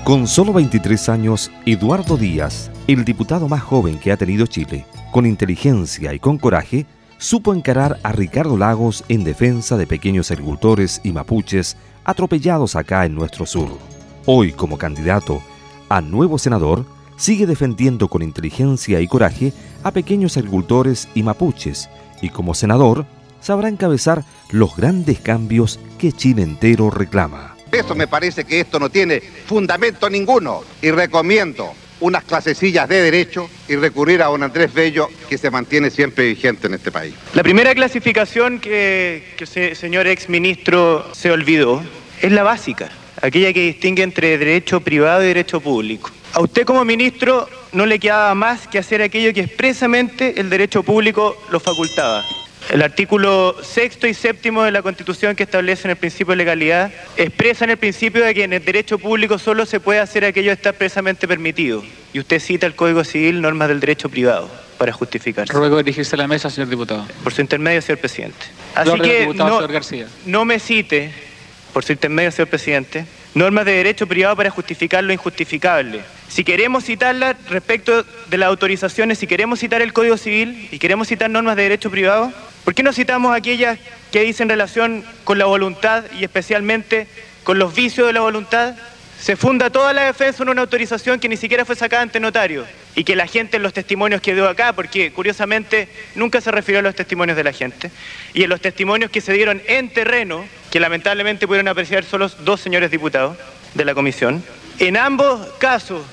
Con solo 23 años, Eduardo Díaz, el diputado más joven que ha tenido Chile, con inteligencia y con coraje, supo encarar a Ricardo Lagos en defensa de pequeños agricultores y mapuches atropellados acá en nuestro sur. Hoy, como candidato a nuevo senador, sigue defendiendo con inteligencia y coraje a pequeños agricultores y mapuches, y como senador sabrá encabezar los grandes cambios que Chile entero reclama. Eso me parece que esto no tiene fundamento ninguno y recomiendo unas clasecillas de derecho y recurrir a don Andrés Bello, que se mantiene siempre vigente en este país. La primera clasificación que el señor exministro se olvidó es la básica, aquella que distingue entre derecho privado y derecho público. A usted como ministro no le quedaba más que hacer aquello que expresamente el derecho público lo facultaba. El artículo 6º y 7º de la Constitución, que establecen el principio de legalidad, expresan el principio de que en el derecho público solo se puede hacer aquello que está expresamente permitido. Y usted cita el Código Civil, normas del derecho privado, para justificarse. Ruego dirigirse a la mesa, señor diputado. Por su intermedio, señor presidente. Así que no me cite, por su intermedio, señor presidente, normas de derecho privado para justificar lo injustificable. Si queremos citarlas respecto de las autorizaciones, si queremos citar el Código Civil y queremos citar normas de derecho privado, ¿por qué no citamos aquellas que dicen relación con la voluntad y especialmente con los vicios de la voluntad? Se funda toda la defensa en una autorización que ni siquiera fue sacada ante notario y que la gente en los testimonios que dio acá, porque curiosamente nunca se refirió a los testimonios de la gente, y en los testimonios que se dieron en terreno, que lamentablemente pudieron apreciar solo 2 señores diputados de la comisión, en ambos casos,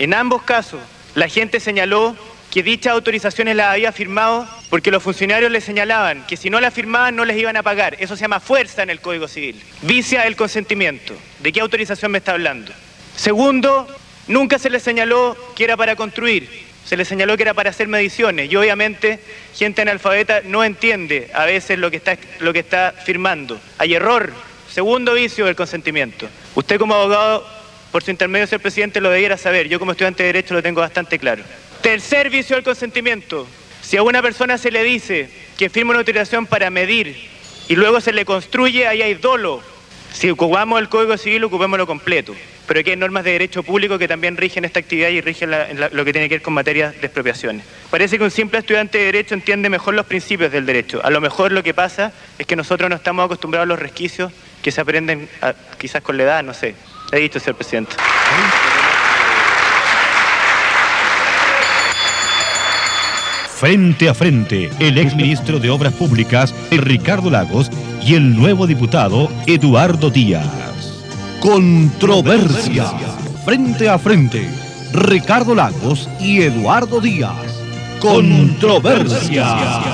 la gente señaló que dichas autorizaciones las había firmado porque los funcionarios les señalaban que si no las firmaban no les iban a pagar. Eso se llama fuerza en el Código Civil. Vicia el consentimiento. ¿De qué autorización me está hablando? Segundo, nunca se les señaló que era para construir. Se les señaló que era para hacer mediciones. Y obviamente, gente analfabeta no entiende a veces lo que está firmando. Hay error. Segundo vicio del consentimiento. Usted como abogado, por su intermedio, señor presidente, lo debiera saber. Yo como estudiante de Derecho lo tengo bastante claro. Tercer vicio del consentimiento. Si a una persona se le dice que firma una autorización para medir y luego se le construye, ahí hay dolo. Si ocupamos el Código Civil, ocupémoslo completo. Pero aquí hay normas de derecho público que también rigen esta actividad y rigen lo que tiene que ver con materia de expropiaciones. Parece que un simple estudiante de Derecho entiende mejor los principios del derecho. A lo mejor lo que pasa es que nosotros no estamos acostumbrados a los resquicios que se aprenden quizás con la edad, no sé. He dicho, señor presidente. Frente a frente, el exministro de Obras Públicas, Ricardo Lagos, y el nuevo diputado, Eduardo Díaz. Controversia. Frente a frente, Ricardo Lagos y Eduardo Díaz. Controversia.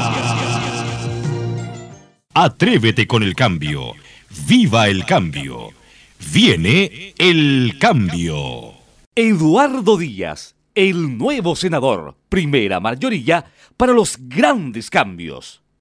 Atrévete con el cambio. ¡Viva el cambio! Viene el cambio. Eduardo Díaz, el nuevo senador, primera mayoría para los grandes cambios.